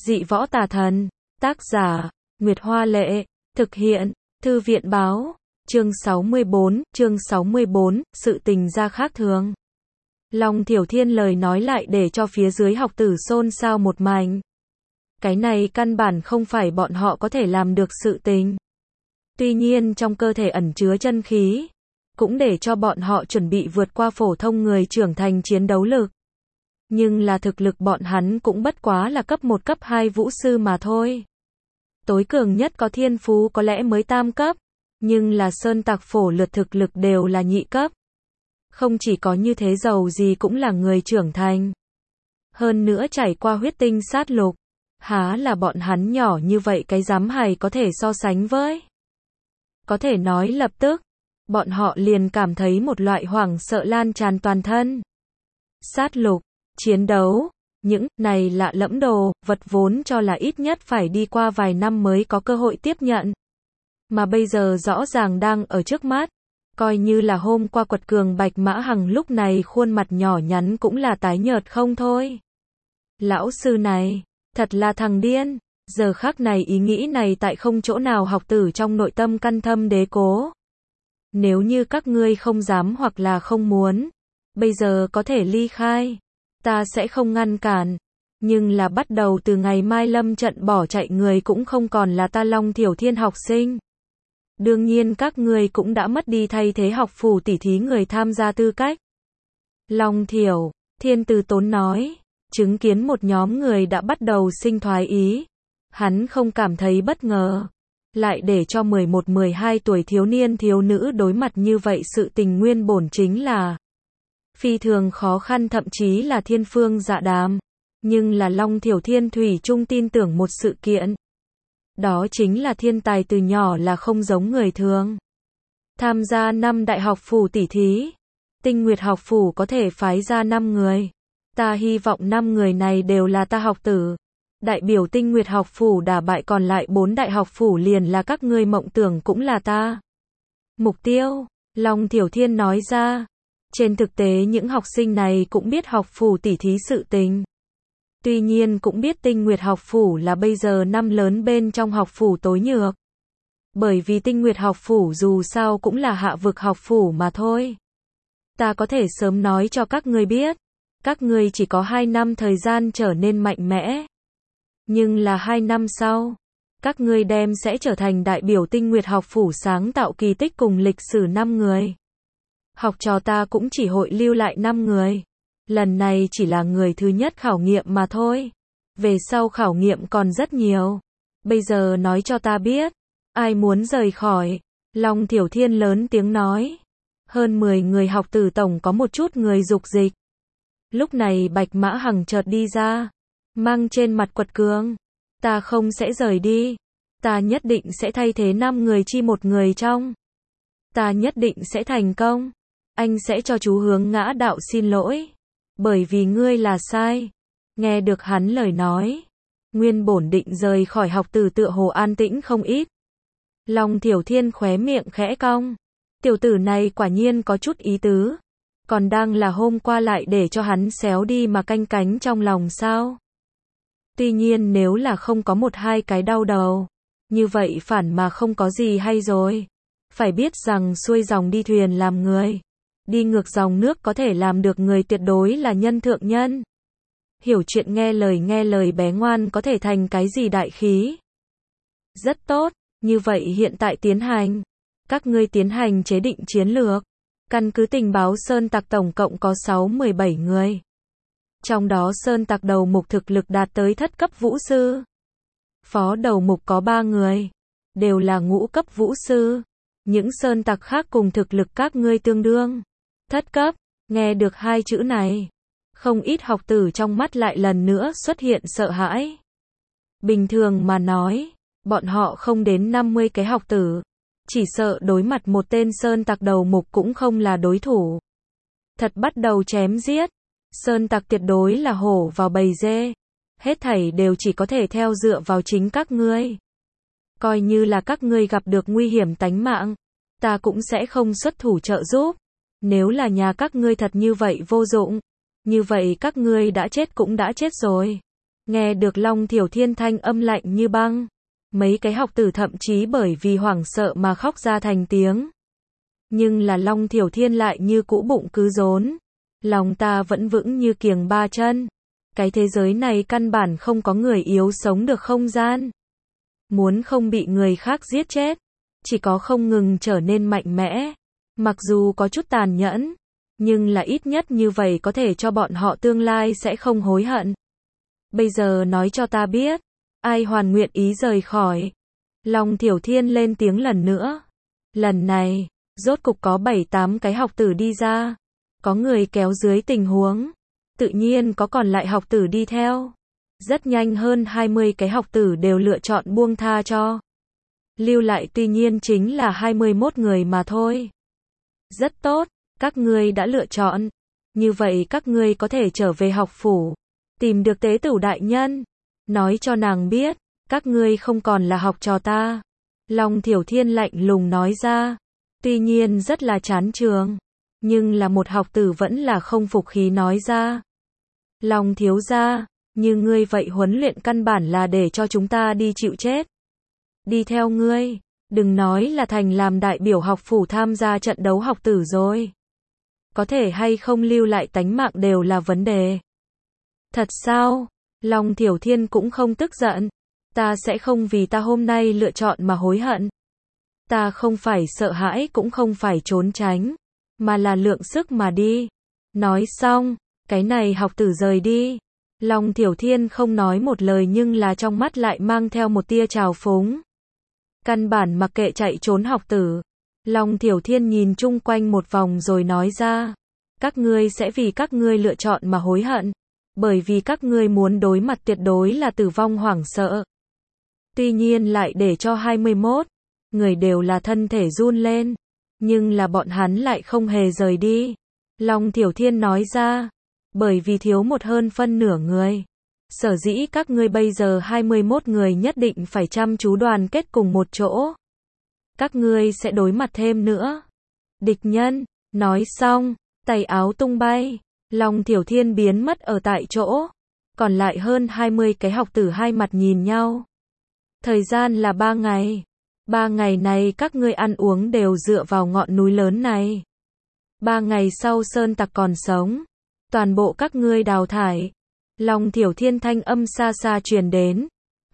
Dị võ tà thần. Tác giả, Nguyệt Hoa Lệ. Thực hiện, Thư viện Báo. Chương 64, sự tình ra khác thường. Long Thiểu Thiên lời nói lại để cho phía dưới học tử xôn xao một mảnh. Cái này căn bản không phải bọn họ có thể làm được sự tình. Tuy nhiên trong cơ thể ẩn chứa chân khí, cũng để cho bọn họ chuẩn bị vượt qua phổ thông người trưởng thành chiến đấu lực. Nhưng là thực lực bọn hắn cũng bất quá là cấp 1 cấp 2 vũ sư mà thôi. Tối cường nhất có thiên phú có lẽ mới tam cấp, nhưng là sơn tặc phổ lượt thực lực đều là nhị cấp. Không chỉ có như thế giàu gì cũng là người trưởng thành. Hơn nữa trải qua huyết tinh sát lục, há là bọn hắn nhỏ như vậy cái dám hày có thể so sánh với. Có thể nói lập tức, bọn họ liền cảm thấy một loại hoảng sợ lan tràn toàn thân. Sát lục, chiến đấu, những này lạ lẫm đồ, vật vốn cho là ít nhất phải đi qua vài năm mới có cơ hội tiếp nhận. Mà bây giờ rõ ràng đang ở trước mắt, coi như là hôm qua quật cường Bạch Mã Hằng lúc này khuôn mặt nhỏ nhắn cũng là tái nhợt không thôi. Lão sư này, thật là thằng điên, giờ khắc này ý nghĩ này tại không chỗ nào học tử trong nội tâm căn thâm đế cố. Nếu như các ngươi không dám hoặc là không muốn, bây giờ có thể ly khai, ta sẽ không ngăn cản. Nhưng là bắt đầu từ ngày mai lâm trận bỏ chạy người cũng không còn là ta Long Thiểu Thiên học sinh. Đương nhiên các ngươi cũng đã mất đi thay thế học phủ tỉ thí người tham gia tư cách. Long Thiểu Thiên từ tốn nói, chứng kiến một nhóm người đã bắt đầu sinh thoái ý. Hắn không cảm thấy bất ngờ. Lại để cho 11-12 tuổi thiếu niên thiếu nữ đối mặt như vậy sự tình nguyên bổn chính là phi thường khó khăn thậm chí là thiên phương dạ đàm. Nhưng là Long Thiểu Thiên thủy chung tin tưởng một sự kiện. Đó chính là thiên tài từ nhỏ là không giống người thường. Tham gia 5 đại học phủ tỉ thí. Tinh Nguyệt học phủ có thể phái ra 5 người. Ta hy vọng 5 người này đều là ta học tử. Đại biểu Tinh Nguyệt học phủ đả bại còn lại 4 đại học phủ liền là các ngươi mộng tưởng cũng là ta. Mục tiêu, Long Thiểu Thiên nói ra. Trên thực tế những học sinh này cũng biết học phủ tỉ thí sự tình. Tuy nhiên cũng biết Tinh Nguyệt học phủ là bây giờ năm lớn bên trong học phủ tối nhược. Bởi vì Tinh Nguyệt học phủ dù sao cũng là hạ vực học phủ mà thôi. Ta có thể sớm nói cho các ngươi biết. Các ngươi chỉ có 2 năm thời gian trở nên mạnh mẽ. Nhưng là 2 năm sau, các ngươi đem sẽ trở thành đại biểu Tinh Nguyệt học phủ sáng tạo kỳ tích cùng lịch sử 5 người. Học trò ta cũng chỉ hội lưu lại 5 người. Lần này chỉ là người thứ nhất khảo nghiệm mà thôi. Về sau khảo nghiệm còn rất nhiều. Bây giờ nói cho ta biết, ai muốn rời khỏi. Long Thiểu Thiên lớn tiếng nói. Hơn 10 người học tử tổng có một chút người dục dịch. Lúc này Bạch Mã Hằng chợt đi ra. Mang trên mặt quật cường. Ta không sẽ rời đi. Ta nhất định sẽ thay thế 5 người chi một người trong. Ta nhất định sẽ thành công. Anh sẽ cho chú Hướng Ngã đạo xin lỗi. Bởi vì ngươi là sai. Nghe được hắn lời nói. Nguyên bổn định rời khỏi học tử tựa hồ an tĩnh không ít. Long Thiểu Thiên khóe miệng khẽ cong. Tiểu tử này quả nhiên có chút ý tứ. Còn đang là hôm qua lại để cho hắn xéo đi mà canh cánh trong lòng sao. Tuy nhiên nếu là không có 1-2 cái đau đầu. Như vậy phản mà không có gì hay rồi. Phải biết rằng xuôi dòng đi thuyền làm người. Đi ngược dòng nước có thể làm được người tuyệt đối là nhân thượng nhân. Hiểu chuyện nghe lời bé ngoan có thể thành cái gì đại khí. Rất tốt, như vậy hiện tại tiến hành. Các ngươi tiến hành chế định chiến lược. Căn cứ tình báo sơn tặc tổng cộng có 6-17 người. Trong đó sơn tặc đầu mục thực lực đạt tới thất cấp vũ sư. Phó đầu mục có 3 người. Đều là ngũ cấp vũ sư. Những sơn tặc khác cùng thực lực các ngươi tương đương. Thất cấp, nghe được 2 chữ này. Không ít học tử trong mắt lại lần nữa xuất hiện sợ hãi. Bình thường mà nói, bọn họ không đến 50 cái học tử. Chỉ sợ đối mặt một tên sơn tặc đầu mục cũng không là đối thủ. Thật bắt đầu chém giết. Sơn tặc tuyệt đối là hổ vào bầy dê. Hết thảy đều chỉ có thể theo dựa vào chính các ngươi. Coi như là các ngươi gặp được nguy hiểm tánh mạng. Ta cũng sẽ không xuất thủ trợ giúp. Nếu là nhà các ngươi thật như vậy vô dụng. Như vậy các ngươi đã chết cũng đã chết rồi. Nghe được Long Thiểu Thiên thanh âm lạnh như băng. Mấy cái học tử thậm chí bởi vì hoảng sợ mà khóc ra thành tiếng. Nhưng là Long Thiểu Thiên lại như cũ bụng cứ rốn. Lòng ta vẫn vững như kiềng ba chân. Cái thế giới này căn bản không có người yếu sống được không gian. Muốn không bị người khác giết chết. Chỉ có không ngừng trở nên mạnh mẽ. Mặc dù có chút tàn nhẫn. Nhưng là ít nhất như vậy có thể cho bọn họ tương lai sẽ không hối hận. Bây giờ nói cho ta biết. Ai hoàn nguyện ý rời khỏi. Long Thiểu Thiên lên tiếng lần nữa. Lần này, rốt cục có 7-8 cái học tử đi ra. Có người kéo dưới tình huống. Tự nhiên có còn lại học tử đi theo. Rất nhanh hơn 20 cái học tử đều lựa chọn buông tha cho. Lưu lại tuy nhiên chính là 21 người mà thôi. Rất tốt, các ngươi đã lựa chọn. Như vậy các ngươi có thể trở về học phủ. Tìm được tế tửu đại nhân. Nói cho nàng biết, các ngươi không còn là học trò ta. Long Thiểu Thiên lạnh lùng nói ra. Tuy nhiên rất là chán trường. Nhưng là một học tử vẫn là không phục khí nói ra. Long thiếu gia, như ngươi vậy huấn luyện căn bản là để cho chúng ta đi chịu chết. Đi theo ngươi, đừng nói là thành làm đại biểu học phủ tham gia trận đấu học tử rồi. Có thể hay không lưu lại tánh mạng đều là vấn đề. Thật sao? Long Thiểu Thiên cũng không tức giận. Ta sẽ không vì ta hôm nay lựa chọn mà hối hận. Ta không phải sợ hãi cũng không phải trốn tránh. Mà là lượng sức mà đi. Nói xong, cái này học tử rời đi. Long Thiểu Thiên không nói một lời nhưng là trong mắt lại mang theo một tia trào phúng. Căn bản mặc kệ chạy trốn học tử. Long Thiểu Thiên nhìn chung quanh một vòng rồi nói ra. Các ngươi sẽ vì các ngươi lựa chọn mà hối hận. Bởi vì các ngươi muốn đối mặt tuyệt đối là tử vong hoảng sợ. Tuy nhiên lại để cho 21 người đều là thân thể run lên. Nhưng là bọn hắn lại không hề rời đi. Long Thiểu Thiên nói ra. Bởi vì thiếu một hơn phân nửa người. Sở dĩ các ngươi bây giờ 21 người nhất định phải chăm chú đoàn kết cùng một chỗ. Các ngươi sẽ đối mặt thêm nữa. Địch nhân, nói xong, tay áo tung bay. Long Thiểu Thiên biến mất ở tại chỗ. Còn lại hơn 20 cái học tử hai mặt nhìn nhau. Thời gian là 3 ngày. 3 ngày này các ngươi ăn uống đều dựa vào ngọn núi lớn này. 3 ngày sau sơn tặc còn sống. Toàn bộ các ngươi đào thải. Long Thiểu Thiên thanh âm xa xa truyền đến.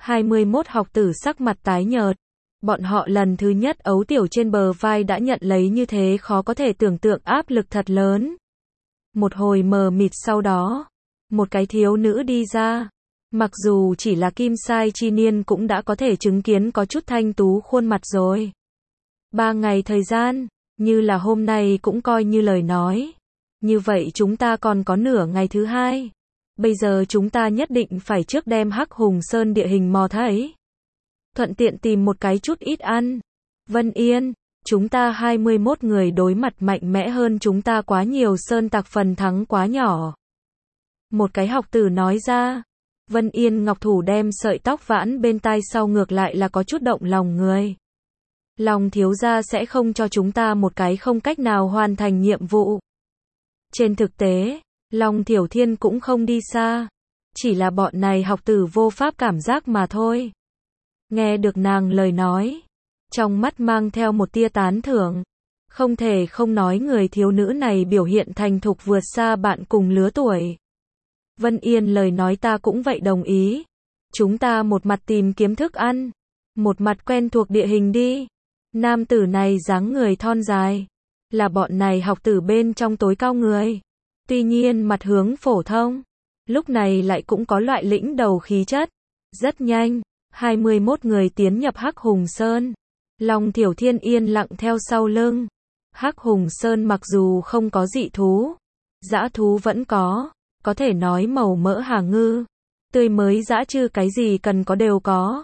21 học tử sắc mặt tái nhợt. Bọn họ lần thứ nhất ấu tiểu trên bờ vai đã nhận lấy như thế khó có thể tưởng tượng áp lực thật lớn. Một hồi mờ mịt sau đó. Một cái thiếu nữ đi ra. Mặc dù chỉ là kim sai chi niên cũng đã có thể chứng kiến có chút thanh tú khuôn mặt rồi. 3 ngày thời gian, như là hôm nay cũng coi như lời nói. Như vậy chúng ta còn có nửa ngày thứ hai. Bây giờ chúng ta nhất định phải trước đem Hắc Hùng Sơn địa hình mò thấy. Thuận tiện tìm một cái chút ít ăn. Vân Yên, chúng ta 21 người đối mặt mạnh mẽ hơn chúng ta quá nhiều, sơn tặc phần thắng quá nhỏ. Một cái học tử nói ra. Vân Yên ngọc thủ đem sợi tóc vãn bên tai sau ngược lại là có chút động lòng người. Long thiếu gia sẽ không cho chúng ta một cái không cách nào hoàn thành nhiệm vụ. Trên thực tế, Long Thiểu Thiên cũng không đi xa. Chỉ là bọn này học tử vô pháp cảm giác mà thôi. Nghe được nàng lời nói. Trong mắt mang theo một tia tán thưởng. Không thể không nói người thiếu nữ này biểu hiện thành thục vượt xa bạn cùng lứa tuổi. Vân Yên lời nói ta cũng vậy đồng ý. Chúng ta một mặt tìm kiếm thức ăn. Một mặt quen thuộc địa hình đi. Nam tử này dáng người thon dài. Là bọn này học tử bên trong tối cao người. Tuy nhiên mặt hướng phổ thông. Lúc này lại cũng có loại lĩnh đầu khí chất. Rất nhanh. 21 người tiến nhập Hắc Hùng Sơn. Long Thiểu Thiên yên lặng theo sau lưng. Hắc Hùng Sơn mặc dù không có dị thú. Dã thú vẫn có. Có thể nói màu mỡ hà ngư. Tươi mới dã chư cái gì cần có đều có.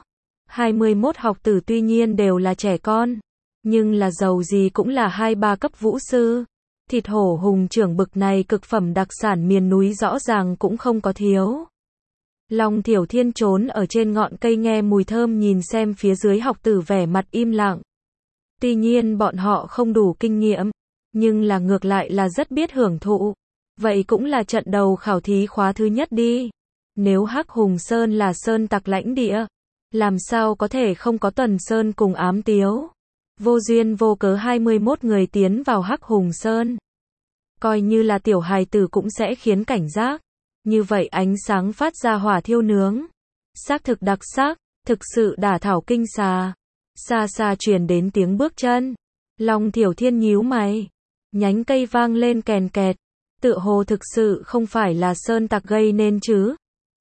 21 học tử tuy nhiên đều là trẻ con. Nhưng là giàu gì cũng là 2-3 cấp vũ sư. Thịt hổ hùng trưởng bực này cực phẩm đặc sản miền núi rõ ràng cũng không có thiếu. Long Thiểu Thiên trốn ở trên ngọn cây nghe mùi thơm nhìn xem phía dưới học tử vẻ mặt im lặng. Tuy nhiên bọn họ không đủ kinh nghiệm. Nhưng là ngược lại là rất biết hưởng thụ. Vậy cũng là trận đầu khảo thí khóa thứ nhất đi. Nếu Hắc Hùng Sơn là sơn tặc lãnh địa, làm sao có thể không có Tuần Sơn cùng Ám Tiếu? Vô duyên vô cớ 21 người tiến vào Hắc Hùng Sơn. Coi như là tiểu hài tử cũng sẽ khiến cảnh giác. Như vậy ánh sáng phát ra hỏa thiêu nướng. Xác thực đặc sắc, thực sự đả thảo kinh xà. Xa xa truyền đến tiếng bước chân. Long Thiểu Thiên nhíu mày. Nhánh cây vang lên kèn kẹt. Tựa hồ thực sự không phải là sơn tặc gây nên chứ.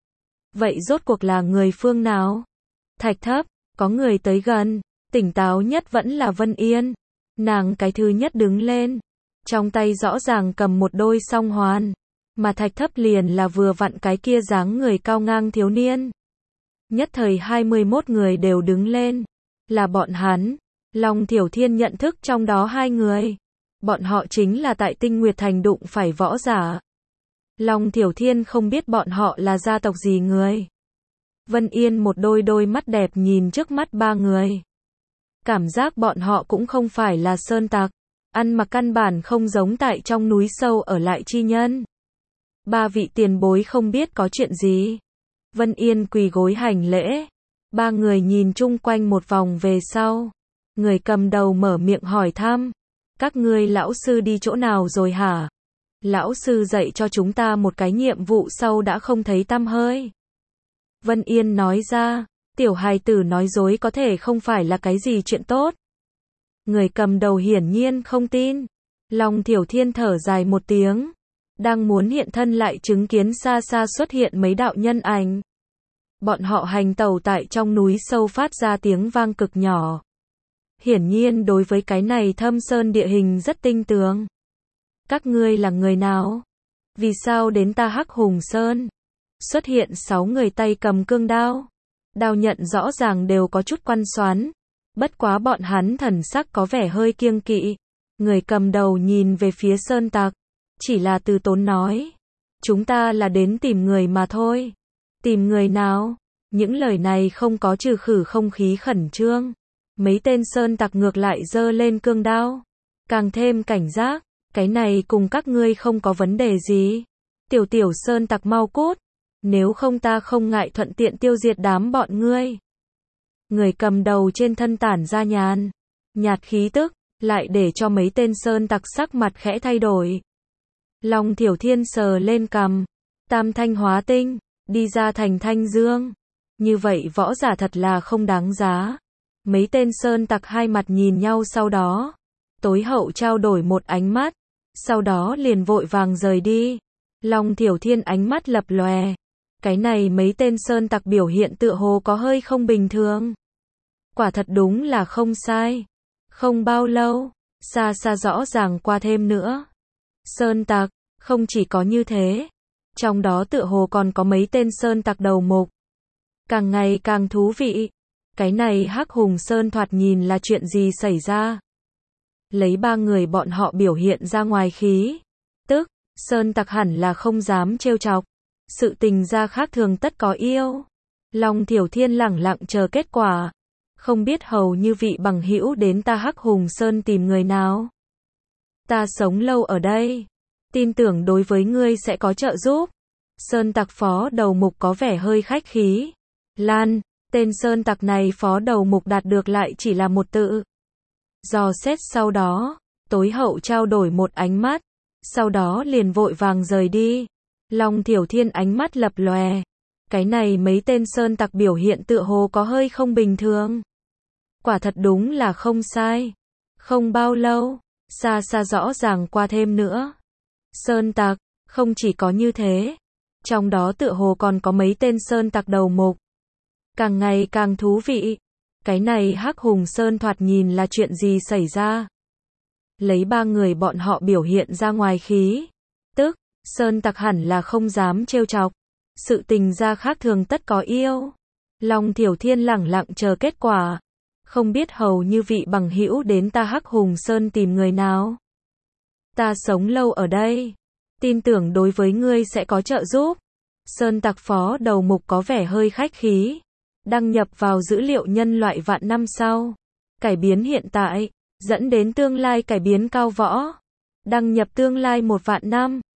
Vậy rốt cuộc là người phương nào? Thạch Thấp, có người tới gần. Tỉnh táo nhất vẫn là Vân Yên. Nàng cái thứ nhất đứng lên. Trong tay rõ ràng cầm một đôi song hoàn. Mà Thạch Thấp liền là vừa vặn cái kia dáng người cao ngang thiếu niên. Nhất thời 21 người đều đứng lên. Là bọn hắn. Long Thiểu Thiên nhận thức trong đó 2 người. Bọn họ chính là tại Tinh Nguyệt Thành đụng phải võ giả. Long Thiểu Thiên không biết bọn họ là gia tộc gì người. Vân Yên một đôi mắt đẹp nhìn trước mắt 3 người. Cảm giác bọn họ cũng không phải là sơn tặc. Ăn mặc căn bản không giống tại trong núi sâu ở lại chi nhân. 3 vị tiền bối không biết có chuyện gì. Vân Yên quỳ gối hành lễ. 3 người nhìn chung quanh một vòng về sau. Người cầm đầu mở miệng hỏi thăm. Các ngươi lão sư đi chỗ nào rồi hả? Lão sư dạy cho chúng ta một cái nhiệm vụ sau đã không thấy tăm hơi. Vân Yên nói ra. Tiểu hài tử nói dối có thể không phải là cái gì chuyện tốt. Người cầm đầu hiển nhiên không tin. Long Thiểu Thiên thở dài một tiếng. Đang muốn hiện thân lại chứng kiến xa xa xuất hiện mấy đạo nhân ảnh. Bọn họ hành tẩu tại trong núi sâu phát ra tiếng vang cực nhỏ. Hiển nhiên đối với cái này thâm sơn địa hình rất tinh tường. Các ngươi là người nào? Vì sao đến ta Hắc Hùng Sơn? Xuất hiện 6 người tay cầm cương đao. Đao nhận rõ ràng đều có chút quan xoắn. Bất quá bọn hắn thần sắc có vẻ hơi kiêng kỵ. Người cầm đầu nhìn về phía sơn tặc. Chỉ là từ tốn nói. Chúng ta là đến tìm người mà thôi. Tìm người nào? Những lời này không có trừ khử không khí khẩn trương. Mấy tên sơn tặc ngược lại giơ lên cương đao. Càng thêm cảnh giác. Cái này cùng các ngươi không có vấn đề gì. Tiểu sơn tặc mau cút. Nếu không ta không ngại thuận tiện tiêu diệt đám bọn ngươi. Người cầm đầu trên thân tản ra nhạt khí tức, lại để cho mấy tên sơn tặc sắc mặt khẽ thay đổi. Long Thiểu Thiên sờ lên cằm. Tam thanh hóa tinh, đi ra thành thanh dương. Như vậy võ giả thật là không đáng giá. Mấy tên sơn tặc hai mặt nhìn nhau sau đó. Tối hậu trao đổi một ánh mắt. Sau đó liền vội vàng rời đi. Long Thiểu Thiên ánh mắt lập lòe. Cái này mấy tên sơn tặc biểu hiện tựa hồ có hơi không bình thường. Quả thật đúng là không sai. Không bao lâu, xa xa rõ ràng qua thêm nữa. Sơn tặc, không chỉ có như thế. Trong đó tựa hồ còn có mấy tên sơn tặc đầu mục. Càng ngày càng thú vị. Cái này Hắc Hùng Sơn thoạt nhìn là chuyện gì xảy ra? Lấy 3 người bọn họ biểu hiện ra ngoài khí. Tức, sơn tặc hẳn là không dám trêu chọc. Sự tình ra khác thường tất có yêu. Long Thiểu Thiên lẳng lặng chờ kết quả. Không biết hầu như vị bằng hữu đến ta Hắc Hùng Sơn tìm người nào. Ta sống lâu ở đây. Tin tưởng đối với ngươi sẽ có trợ giúp. Sơn tặc phó đầu mục có vẻ hơi khách khí. Lan, tên sơn tặc này phó đầu mục đạt được lại chỉ là một tự. Dò xét sau đó, tối hậu trao đổi một ánh mắt. Sau đó liền vội vàng rời đi. Long Thiểu Thiên ánh mắt lập lòe. Cái này mấy tên sơn tặc biểu hiện tựa hồ có hơi không bình thường. Quả thật đúng là không sai. Không bao lâu, xa xa rõ ràng qua thêm nữa. Sơn tặc, không chỉ có như thế. Trong đó tựa hồ còn có mấy tên sơn tặc đầu mục. Càng ngày càng thú vị. Cái này Hắc Hùng Sơn thoạt nhìn là chuyện gì xảy ra? Lấy 3 người bọn họ biểu hiện ra ngoài khí. Tức, sơn tặc hẳn là không dám trêu chọc. Sự tình ra khác thường tất có yêu. Long Thiểu Thiên lẳng lặng chờ kết quả. Không biết hầu như vị bằng hữu đến ta Hắc Hùng Sơn tìm người nào. Ta sống lâu ở đây. Tin tưởng đối với ngươi sẽ có trợ giúp. Sơn tặc phó đầu mục có vẻ hơi khách khí. Đăng nhập vào dữ liệu nhân loại vạn năm sau. Cải biến hiện tại, dẫn đến tương lai cải biến cao võ. Đăng nhập tương lai 1 vạn năm.